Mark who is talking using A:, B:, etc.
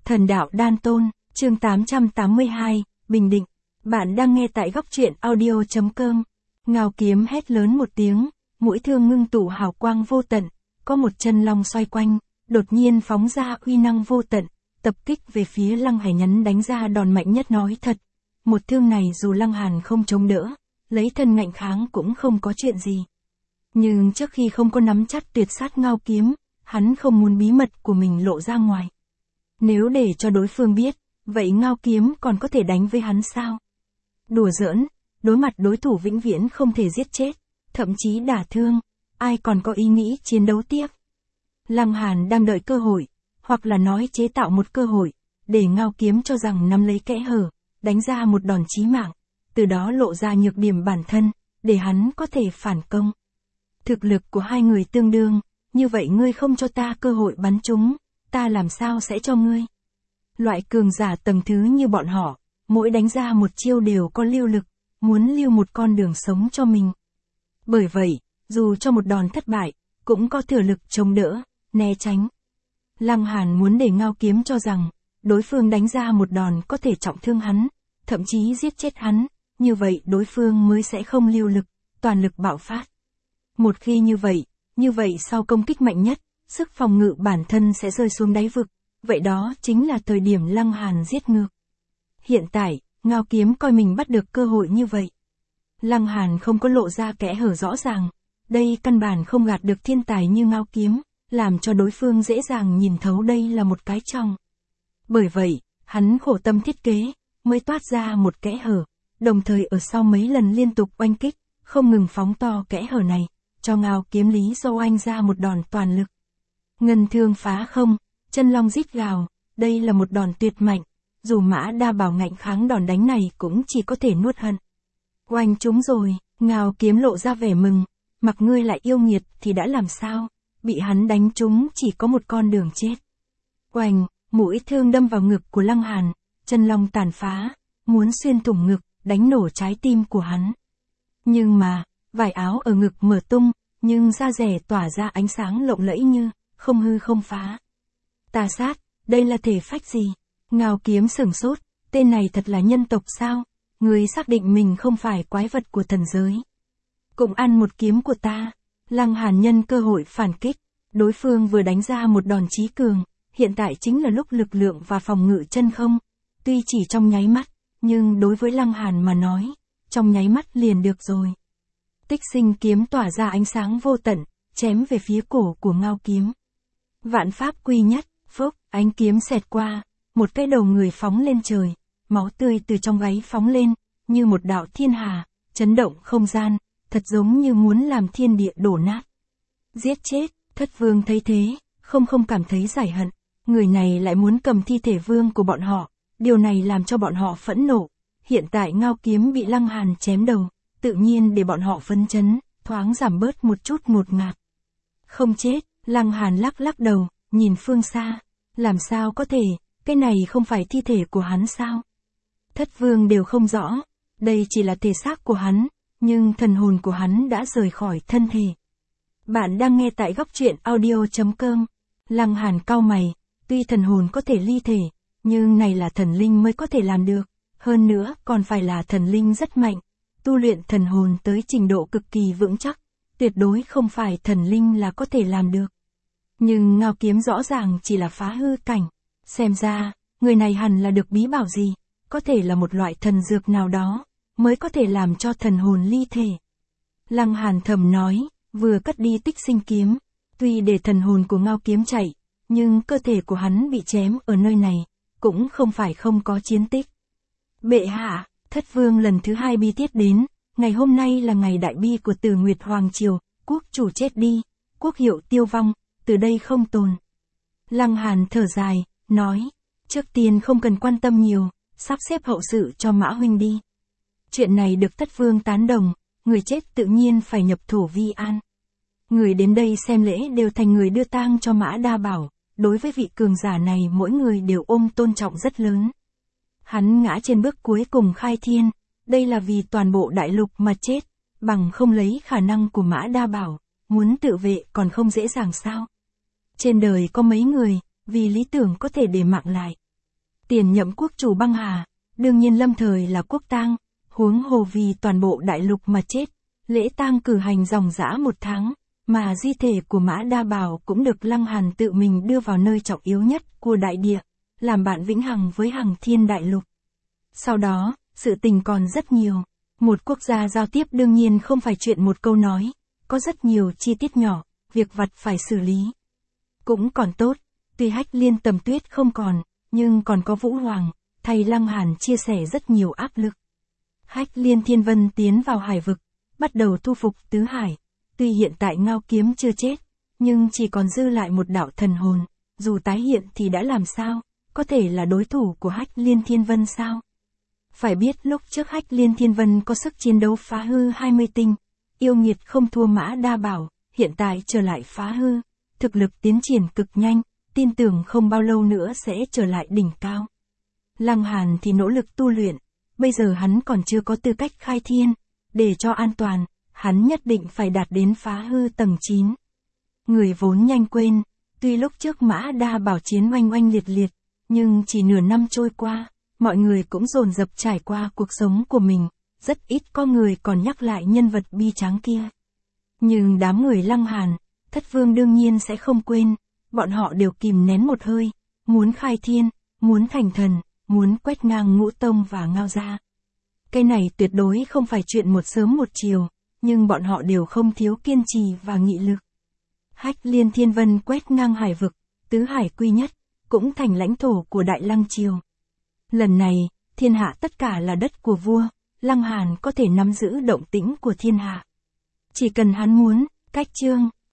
A: Thần đạo Đan Tôn, chương 882, Bình Định. Bạn đang nghe tại góc truyện audio.com. Ngao kiếm hét lớn một tiếng, mũi thương ngưng tụ hào quang vô tận, có một chân long xoay quanh, đột nhiên phóng ra uy năng vô tận, tập kích về phía Lăng Hải Nhấn đánh ra đòn mạnh nhất nói thật. Một thương này dù Lăng Hàn không chống đỡ, lấy thân ngạnh kháng cũng không có chuyện gì. Nhưng trước khi không có nắm chắc tuyệt sát Ngao kiếm, hắn không muốn bí mật của mình lộ ra ngoài. Nếu để cho đối phương biết, vậy Ngao kiếm còn có thể đánh với hắn sao? Đùa giỡn, đối mặt đối thủ vĩnh viễn không thể giết chết, thậm chí đả thương, ai còn có ý nghĩ chiến đấu tiếp. Lăng Hàn đang đợi cơ hội, hoặc là nói chế tạo một cơ hội, để Ngao kiếm cho rằng nắm lấy kẽ hở, đánh ra một đòn chí mạng, từ đó lộ ra nhược điểm bản thân, để hắn có thể phản công. Thực lực của hai người tương đương, như vậy ngươi không cho ta cơ hội bắn chúng, ta làm sao sẽ cho ngươi? Loại cường giả tầng thứ như bọn họ, mỗi đánh ra một chiêu đều có lưu lực, muốn lưu một con đường sống cho mình. Bởi vậy, dù cho một đòn thất bại, cũng có thừa lực chống đỡ, né tránh. Lăng Hàn muốn để Ngao kiếm cho rằng, đối phương đánh ra một đòn có thể trọng thương hắn, thậm chí giết chết hắn, như vậy đối phương mới sẽ không lưu lực, toàn lực bạo phát. Một khi như vậy sau công kích mạnh nhất, sức phòng ngự bản thân sẽ rơi xuống đáy vực, vậy đó chính là thời điểm Lăng Hàn giết ngược. Hiện tại, Ngao kiếm coi mình bắt được cơ hội như vậy. Lăng Hàn không có lộ ra kẽ hở rõ ràng, đây căn bản không gạt được thiên tài như Ngao kiếm, làm cho đối phương dễ dàng nhìn thấu đây là một cái trong. Bởi vậy, hắn khổ tâm thiết kế, mới toát ra một kẽ hở, đồng thời ở sau mấy lần liên tục oanh kích, không ngừng phóng to kẽ hở này, cho Ngao kiếm lý do oanh ra một đòn toàn lực. Ngân thương phá không, chân long rít gào, đây là một đòn tuyệt mạnh, dù Mã Đa Bảo ngạnh kháng đòn đánh này cũng chỉ có thể nuốt hận. Oanh chúng rồi, Ngao kiếm lộ ra vẻ mừng, mặc ngươi lại yêu nghiệt thì đã làm sao, bị hắn đánh trúng chỉ có một con đường chết. Oanh, mũi thương đâm vào ngực của Lăng Hàn, chân long tàn phá, muốn xuyên thủng ngực, đánh nổ trái tim của hắn. Nhưng mà, vải áo ở ngực mở tung, nhưng da rẻ tỏa ra ánh sáng lộng lẫy như, không hư không phá. Tà sát, đây là thể phách gì? Ngao kiếm sửng sốt, tên này thật là nhân tộc sao? Người xác định mình không phải quái vật của thần giới. Cũng ăn một kiếm của ta. Lăng Hàn nhân cơ hội phản kích, đối phương vừa đánh ra một đòn chí cường, hiện tại chính là lúc lực lượng và phòng ngự chân không. Tuy chỉ trong nháy mắt, nhưng đối với Lăng Hàn mà nói, trong nháy mắt liền được rồi. Tích Sinh kiếm tỏa ra ánh sáng vô tận, chém về phía cổ của Ngao kiếm. Vạn pháp quy nhất, phốc, ánh kiếm xẹt qua, một cái đầu người phóng lên trời, máu tươi từ trong gáy phóng lên, như một đạo thiên hà, chấn động không gian, thật giống như muốn làm thiên địa đổ nát. Giết chết, Thất Vương thấy thế, không cảm thấy giải hận, người này lại muốn cầm thi thể vương của bọn họ, điều này làm cho bọn họ phẫn nộ. Hiện tại Ngao kiếm bị Lăng Hàn chém đầu, tự nhiên để bọn họ phấn chấn, thoáng giảm bớt một chút ngột ngạt. Không chết, Lăng Hàn lắc đầu, nhìn phương xa, làm sao có thể, cái này không phải thi thể của hắn sao? Thất Vương đều không rõ, đây chỉ là thể xác của hắn, nhưng thần hồn của hắn đã rời khỏi thân thể. Bạn đang nghe tại góc truyện audio.com. Lăng Hàn cau mày, tuy thần hồn có thể ly thể, nhưng này là thần linh mới có thể làm được, hơn nữa còn phải là thần linh rất mạnh, tu luyện thần hồn tới trình độ cực kỳ vững chắc, tuyệt đối không phải thần linh là có thể làm được. Nhưng Ngao kiếm rõ ràng chỉ là phá hư cảnh, xem ra, người này hẳn là được bí bảo gì, có thể là một loại thần dược nào đó, mới có thể làm cho thần hồn ly thể. Lăng Hàn thầm nói, vừa cất đi Tích Sinh kiếm, tuy để thần hồn của Ngao kiếm chạy, nhưng cơ thể của hắn bị chém ở nơi này, cũng không phải không có chiến tích. Bệ hạ, Thất Vương lần thứ 2 bi tiết đến, ngày hôm nay là ngày đại bi của Từ Nguyệt Hoàng Triều, quốc chủ chết đi, quốc hiệu tiêu vong, từ đây không tồn. Lăng Hàn thở dài, nói, trước tiên không cần quan tâm nhiều, sắp xếp hậu sự cho Mã huynh đi. Chuyện này được Thất Vương tán đồng, người chết tự nhiên phải nhập thổ vi an. Người đến đây xem lễ đều thành người đưa tang cho Mã Đa Bảo, đối với vị cường giả này mỗi người đều ôm tôn trọng rất lớn. Hắn ngã trên bước cuối cùng khai thiên, đây là vì toàn bộ đại lục mà chết, bằng không lấy khả năng của Mã Đa Bảo, muốn tự vệ còn không dễ dàng sao. Trên đời có mấy người, vì lý tưởng có thể để mạng lại, Tiền nhậm quốc chủ băng hà, đương nhiên lâm thời là quốc tang, huống hồ vì toàn bộ đại lục mà chết. Lễ tang cử hành dòng dã 1 tháng, mà di thể của Mã Đa Bảo cũng được Lăng Hàn tự mình đưa vào nơi trọng yếu nhất của đại địa, làm bạn vĩnh hằng với Hằng Thiên Đại Lục. Sau đó, sự tình còn rất nhiều. Một quốc gia giao tiếp đương nhiên không phải chuyện một câu nói, có rất nhiều chi tiết nhỏ, việc vặt phải xử lý. Cũng còn tốt, tuy Hách Liên Tầm Tuyết không còn, nhưng còn có Vũ Hoàng, thầy Lăng Hàn chia sẻ rất nhiều áp lực. Hách Liên Thiên Vân tiến vào hải vực, bắt đầu thu phục tứ hải. Tuy hiện tại Ngao Kiếm chưa chết, nhưng chỉ còn dư lại một đạo thần hồn, dù tái hiện thì đã làm sao, có thể là đối thủ của Hách Liên Thiên Vân sao? Phải biết lúc trước Hách Liên Thiên Vân có sức chiến đấu phá hư 20 tinh, yêu nghiệt không thua Mã Đa Bảo, hiện tại trở lại phá hư, thực lực tiến triển cực nhanh, tin tưởng không bao lâu nữa sẽ trở lại đỉnh cao. Lăng Hàn thì nỗ lực tu luyện, bây giờ hắn còn chưa có tư cách khai thiên, để cho an toàn, hắn nhất định phải đạt đến phá hư tầng 9. Người vốn nhanh quên, tuy lúc trước Mã Đa Bảo chiến oanh oanh liệt liệt, nhưng chỉ nửa năm trôi qua, mọi người cũng dồn dập trải qua cuộc sống của mình, rất ít có người còn nhắc lại nhân vật bi tráng kia. Nhưng đám người Lăng Hàn, Thất Vương đương nhiên sẽ không quên, bọn họ đều kìm nén một hơi, muốn khai thiên, muốn thành thần, muốn quét ngang Ngũ Tông và Ngao gia. Cái này tuyệt đối không phải chuyện một sớm một chiều, nhưng bọn họ đều không thiếu kiên trì và nghị lực. Hách Liên Thiên Vân quét ngang hải vực, tứ hải quy nhất, cũng thành lãnh thổ của Đại Lăng Triều. Lần này, thiên hạ tất cả là đất của vua, Lăng Hàn có thể nắm giữ động tĩnh của thiên hạ. Chỉ cần hắn muốn, cách chương,